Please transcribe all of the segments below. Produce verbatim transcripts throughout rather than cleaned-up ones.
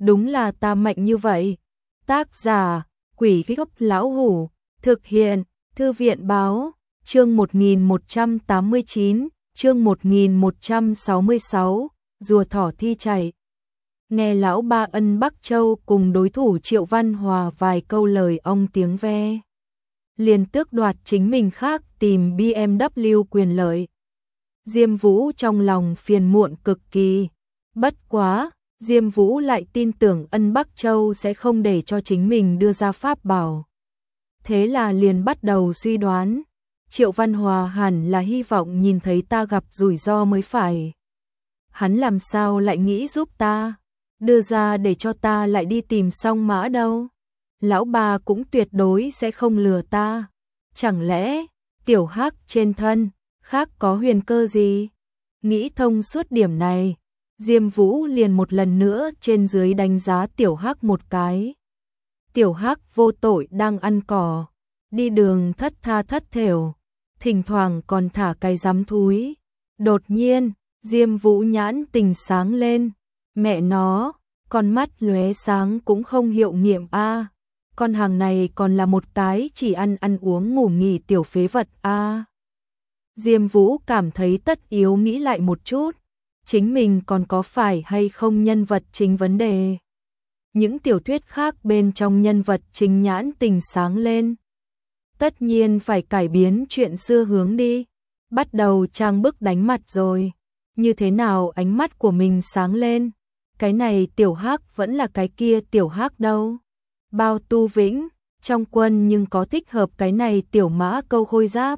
đúng là ta mạnh như vậy. Tác giả, Quỷ Gốc Lão Hủ, thực hiện, Thư viện Báo, chương một nghìn một trăm tám mươi chín, chương một nghìn một trăm sáu mươi sáu, rùa thỏ thi chạy. Nghe lão ba Ân Bắc Châu cùng đối thủ Triệu Văn Hòa vài câu lời ong tiếng ve, liền tước đoạt chính mình khác tìm bê em vê quyền lợi. Diêm Vũ trong lòng phiền muộn cực kỳ, bất quá, Diêm Vũ lại tin tưởng Ân Bắc Châu sẽ không để cho chính mình đưa ra pháp bảo. Thế là liền bắt đầu suy đoán, Triệu Văn Hòa hẳn là hy vọng nhìn thấy ta gặp rủi ro mới phải. Hắn làm sao lại nghĩ giúp ta, đưa ra để cho ta lại đi tìm Song Mã đâu. Lão bà cũng tuyệt đối sẽ không lừa ta. Chẳng lẽ, tiểu hắc trên thân, khác có huyền cơ gì? Nghĩ thông suốt điểm này, Diêm Vũ liền một lần nữa trên dưới đánh giá tiểu hắc một cái. Tiểu hắc vô tội đang ăn cỏ, đi đường thất tha thất thểu, thỉnh thoảng còn thả cái rắm thúi. Đột nhiên, Diêm Vũ nhãn tình sáng lên, mẹ nó, con mắt lóe sáng cũng không hiệu nghiệm a. Con hàng này còn là một cái chỉ ăn ăn uống ngủ nghỉ tiểu phế vật a. Diêm Vũ cảm thấy tất yếu nghĩ lại một chút, chính mình còn có phải hay không nhân vật chính vấn đề. Những tiểu thuyết khác bên trong nhân vật chính nhãn tình sáng lên. Tất nhiên phải cải biến chuyện xưa hướng đi, bắt đầu trang bức đánh mặt rồi. Như thế nào ánh mắt của mình sáng lên, cái này tiểu hắc vẫn là cái kia tiểu hắc đâu. Bao Tu Vĩnh, trong quân nhưng có thích hợp cái này tiểu mã câu khôi giáp?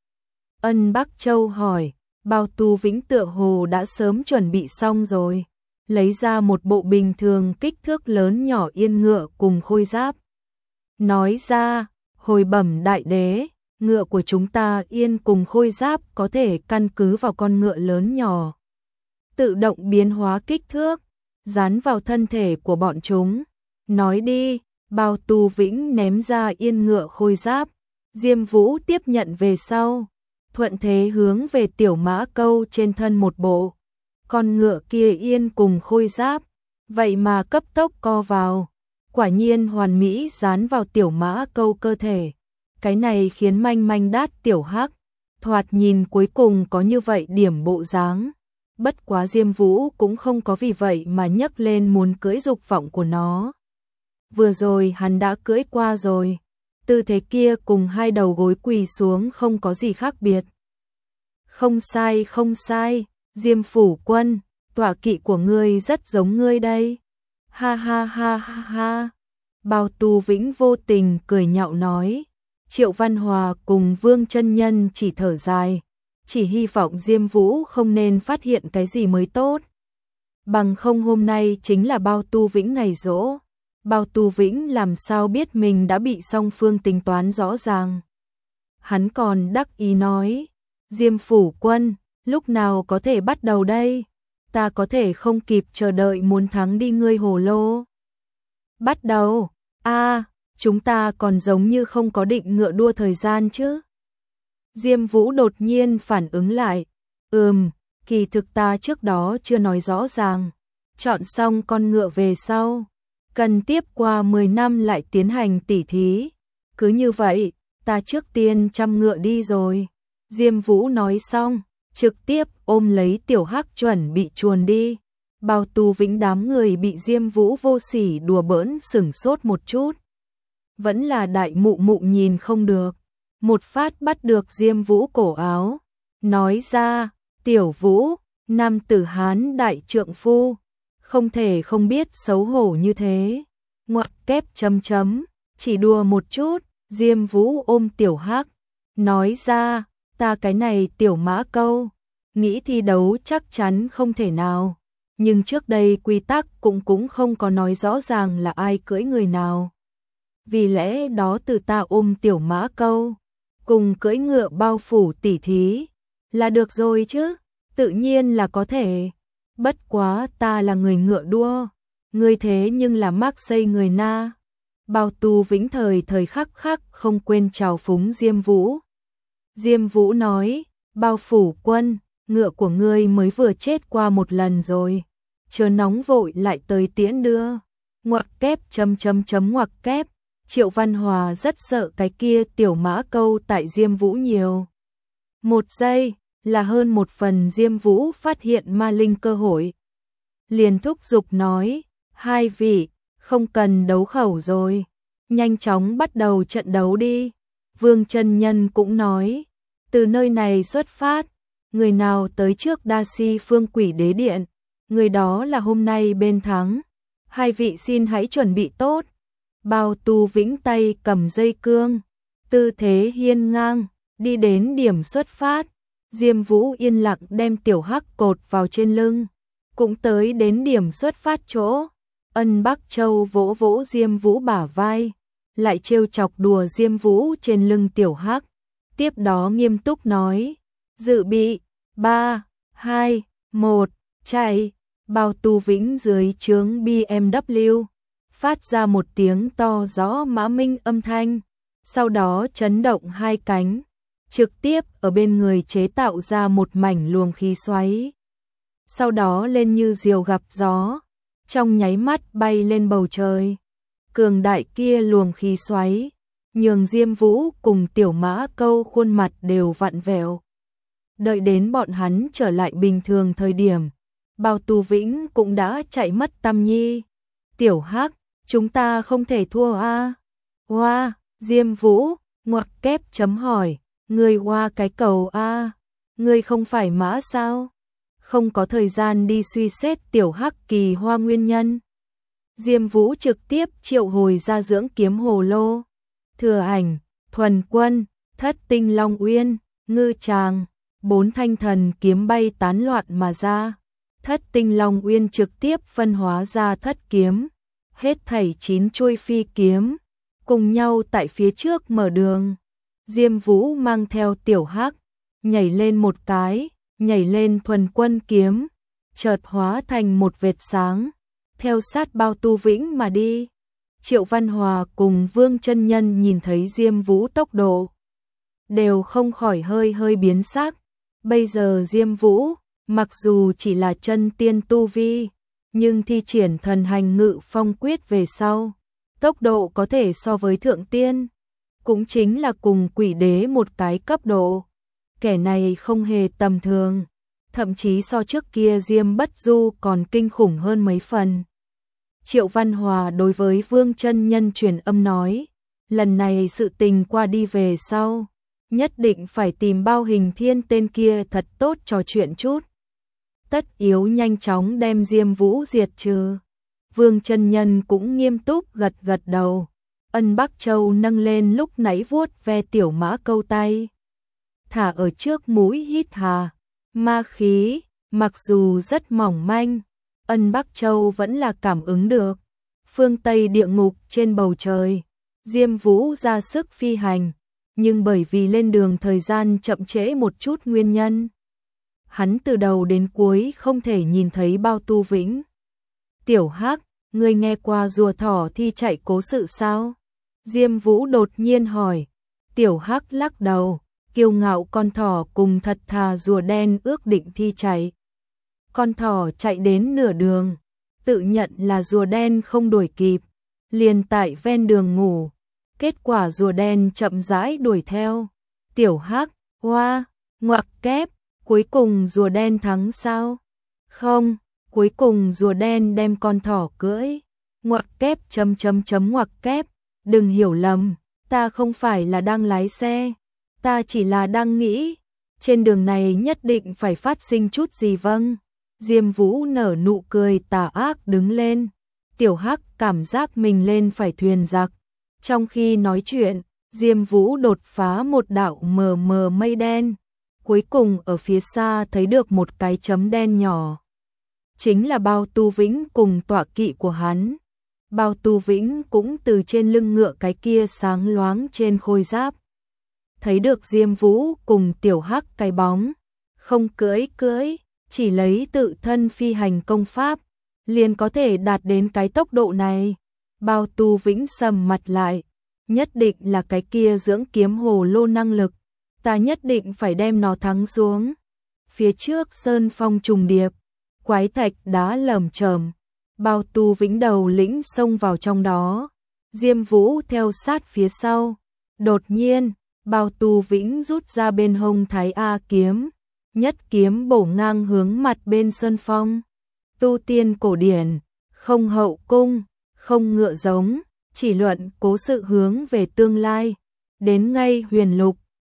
Ân Bắc Châu hỏi, Bao Tu Vĩnh tựa hồ đã sớm chuẩn bị xong rồi, lấy ra một bộ bình thường kích thước lớn nhỏ yên ngựa cùng khôi giáp. Nói ra, hồi bẩm đại đế, ngựa của chúng ta yên cùng khôi giáp có thể căn cứ vào con ngựa lớn nhỏ, tự động biến hóa kích thước, dán vào thân thể của bọn chúng. Nói đi. Bao Tu Vĩnh ném ra yên ngựa khôi giáp, Diêm Vũ tiếp nhận về sau, thuận thế hướng về tiểu mã câu trên thân một bộ. Con ngựa kia yên cùng khôi giáp, vậy mà cấp tốc co vào, quả nhiên hoàn mỹ dán vào tiểu mã câu cơ thể. Cái này khiến manh manh đát tiểu hắc, thoạt nhìn cuối cùng có như vậy điểm bộ dáng. Bất quá Diêm Vũ cũng không có vì vậy mà nhấc lên muốn cưỡi dục vọng của nó. Vừa rồi hắn đã cưỡi qua rồi, tư thế kia cùng hai đầu gối quỳ xuống không có gì khác biệt. Không sai không sai, Diêm phủ quân, tọa kỵ của ngươi rất giống ngươi đây. Ha ha ha ha ha. Bao Tu Vĩnh vô tình cười nhạo nói. Triệu Văn Hòa cùng Vương Chân Nhân chỉ thở dài, chỉ hy vọng Diêm Vũ không nên phát hiện cái gì mới tốt. Bằng không hôm nay chính là Bao Tu Vĩnh ngày giỗ. Bao Tu Vĩnh làm sao biết mình đã bị song phương tính toán rõ ràng. Hắn còn đắc ý nói, Diêm phủ quân, lúc nào có thể bắt đầu đây? Ta có thể không kịp chờ đợi muốn thắng đi ngươi hồ lô. Bắt đầu, a chúng ta còn giống như không có định ngựa đua thời gian chứ. Diêm Vũ đột nhiên phản ứng lại, ừm, kỳ thực ta trước đó chưa nói rõ ràng, chọn xong con ngựa về sau, cần tiếp qua mười năm lại tiến hành tỉ thí. Cứ như vậy, ta trước tiên chăm ngựa đi rồi. Diêm Vũ nói xong, trực tiếp ôm lấy tiểu hắc chuẩn bị chuồn đi. Bao Tu Vĩnh đám người bị Diêm Vũ vô sỉ đùa bỡn sửng sốt một chút. Vẫn là đại mụ mụ nhìn không được, một phát bắt được Diêm Vũ cổ áo, nói ra, tiểu Vũ, nam tử Hán đại trượng phu, không thể không biết xấu hổ như thế. Ngoặc kép chấm chấm, chỉ đùa một chút, Diêm Vũ ôm tiểu hắc, nói ra, ta cái này tiểu mã câu, nghĩ thi đấu chắc chắn không thể nào, nhưng trước đây quy tắc cũng cũng không có nói rõ ràng là ai cưỡi người nào. Vì lẽ đó từ ta ôm tiểu mã câu, cùng cưỡi ngựa bao phủ tỉ thí, là được rồi chứ, tự nhiên là có thể. Bất quá ta là người ngựa đua, ngươi thế nhưng là Marseille người na. Bao Tu Vĩnh thời thời khắc khắc không quên chào phúng Diêm Vũ. Diêm Vũ nói, Bao phủ quân, ngựa của ngươi mới vừa chết qua một lần rồi, chờ nóng vội lại tới tiễn đưa. ngoặc kép chấm chấm chấm ngoặc kép. Triệu Văn Hòa rất sợ cái kia tiểu mã câu tại Diêm Vũ nhiều. Một giây, là hơn một phần Diêm Vũ phát hiện ma linh cơ hội. Liền thúc giục nói, hai vị, không cần đấu khẩu rồi, nhanh chóng bắt đầu trận đấu đi. Vương chân nhân cũng nói, từ nơi này xuất phát, người nào tới trước Đa Si Phương Quỷ Đế Điện, người đó là hôm nay bên thắng. Hai vị xin hãy chuẩn bị tốt. Bao Tu Vĩnh tay cầm dây cương, tư thế hiên ngang, đi đến điểm xuất phát. Diêm Vũ yên lặng đem tiểu hắc cột vào trên lưng, cũng tới đến điểm xuất phát chỗ. Ân Bắc Châu vỗ vỗ Diêm Vũ bả vai, lại trêu chọc đùa Diêm Vũ trên lưng tiểu hắc. Tiếp đó nghiêm túc nói, dự bị, ba, hai, một, chạy. Bao Tu Vĩnh dưới trướng bê em vê phát ra một tiếng to rõ mã minh âm thanh, sau đó chấn động hai cánh, trực tiếp ở bên người chế tạo ra một mảnh luồng khí xoáy. Sau đó lên như diều gặp gió, trong nháy mắt bay lên bầu trời. Cường đại kia luồng khí xoáy, nhường Diêm Vũ cùng tiểu mã câu khuôn mặt đều vặn vẹo. Đợi đến bọn hắn trở lại bình thường thời điểm, Bao Tu Vĩnh cũng đã chạy mất tăm nhi. Tiểu hắc, chúng ta không thể thua a. Hoa, wow, Diêm Vũ, ngoặc kép chấm hỏi, ngươi hoa cái cầu a, ngươi không phải mã sao? Không có thời gian đi suy xét tiểu hắc kỳ hoa nguyên nhân. Diêm Vũ trực tiếp triệu hồi ra dưỡng kiếm hồ lô, Thừa Ảnh, Thuần Quân, Thất Tinh Long Uyên, Ngư Tràng, bốn thanh thần kiếm bay tán loạn mà ra. Thất Tinh Long Uyên trực tiếp phân hóa ra thất kiếm, hết thảy chín chuôi phi kiếm, cùng nhau tại phía trước mở đường. Diêm Vũ mang theo tiểu hắc, nhảy lên một cái, nhảy lên Thuần Quân kiếm, chợt hóa thành một vệt sáng, theo sát Bao Tu Vĩnh mà đi. Triệu Văn Hòa cùng Vương chân nhân nhìn thấy Diêm Vũ tốc độ, đều không khỏi hơi hơi biến sắc. Bây giờ Diêm Vũ, mặc dù chỉ là chân tiên tu vi, nhưng thi triển thần hành ngự phong quyết về sau, tốc độ có thể so với thượng tiên, cũng chính là cùng quỷ đế một cái cấp độ. Kẻ này không hề tầm thường, thậm chí so trước kia Diêm Bất Du còn kinh khủng hơn mấy phần. Triệu Văn Hòa đối với Vương chân nhân truyền âm nói, lần này sự tình qua đi về sau, nhất định phải tìm Bao Hình Thiên tên kia thật tốt trò chuyện chút. Tất yếu nhanh chóng đem Diêm Vũ diệt trừ. Vương chân nhân cũng nghiêm túc gật gật đầu. Ân Bắc Châu nâng lên lúc nãy vuốt ve tiểu mã câu tay, thả ở trước mũi hít hà. Ma khí, mặc dù rất mỏng manh, Ân Bắc Châu vẫn là cảm ứng được. Phương Tây địa ngục trên bầu trời, Diêm Vũ ra sức phi hành, nhưng bởi vì lên đường thời gian chậm trễ một chút nguyên nhân, hắn từ đầu đến cuối không thể nhìn thấy Bao Tu Vĩnh. Tiểu hắc, ngươi nghe qua rùa thỏ thi chạy cố sự sao? Diêm Vũ đột nhiên hỏi. Tiểu hắc lắc đầu, kiêu ngạo con thỏ cùng thật thà rùa đen ước định thi chạy. Con thỏ chạy đến nửa đường, tự nhận là rùa đen không đuổi kịp, liền tại ven đường ngủ. Kết quả rùa đen chậm rãi đuổi theo. Tiểu hắc, hoa, ngoặc kép, cuối cùng rùa đen thắng sao? Không, cuối cùng rùa đen đem con thỏ cưỡi. Ngoặc kép chấm chấm chấm ngoặc kép, đừng hiểu lầm, ta không phải là đang lái xe, ta chỉ là đang nghĩ, trên đường này nhất định phải phát sinh chút gì vâng. Diêm Vũ nở nụ cười tà ác đứng lên, tiểu hắc cảm giác mình lên phải thuyền giặc. Trong khi nói chuyện, Diêm Vũ đột phá một đạo mờ mờ mây đen, cuối cùng ở phía xa thấy được một cái chấm đen nhỏ. Chính là Bao Tu Vĩnh cùng tọa kỵ của hắn. Bao Tu Vĩnh cũng từ trên lưng ngựa cái kia sáng loáng trên khôi giáp, thấy được Diêm Vũ cùng tiểu hắc cái bóng, không cưỡi cưỡi, chỉ lấy tự thân phi hành công pháp, liền có thể đạt đến cái tốc độ này. Bao Tu Vĩnh sầm mặt lại, nhất định là cái kia dưỡng kiếm hồ lô năng lực, ta nhất định phải đem nó thắng xuống. Phía trước sơn phong trùng điệp, quái thạch đá lởm chởm, Bao Tu Vĩnh đầu lĩnh xông vào trong đó, Diêm Vũ theo sát phía sau. Đột nhiên, Bao Tu Vĩnh rút ra bên hông Thái A kiếm, nhất kiếm bổ ngang hướng mặt bên Sơn Phong. Tu tiên cổ điển, không hậu cung, không ngựa giống, chỉ luận cố sự hướng về tương lai. Đến ngay huyền lục,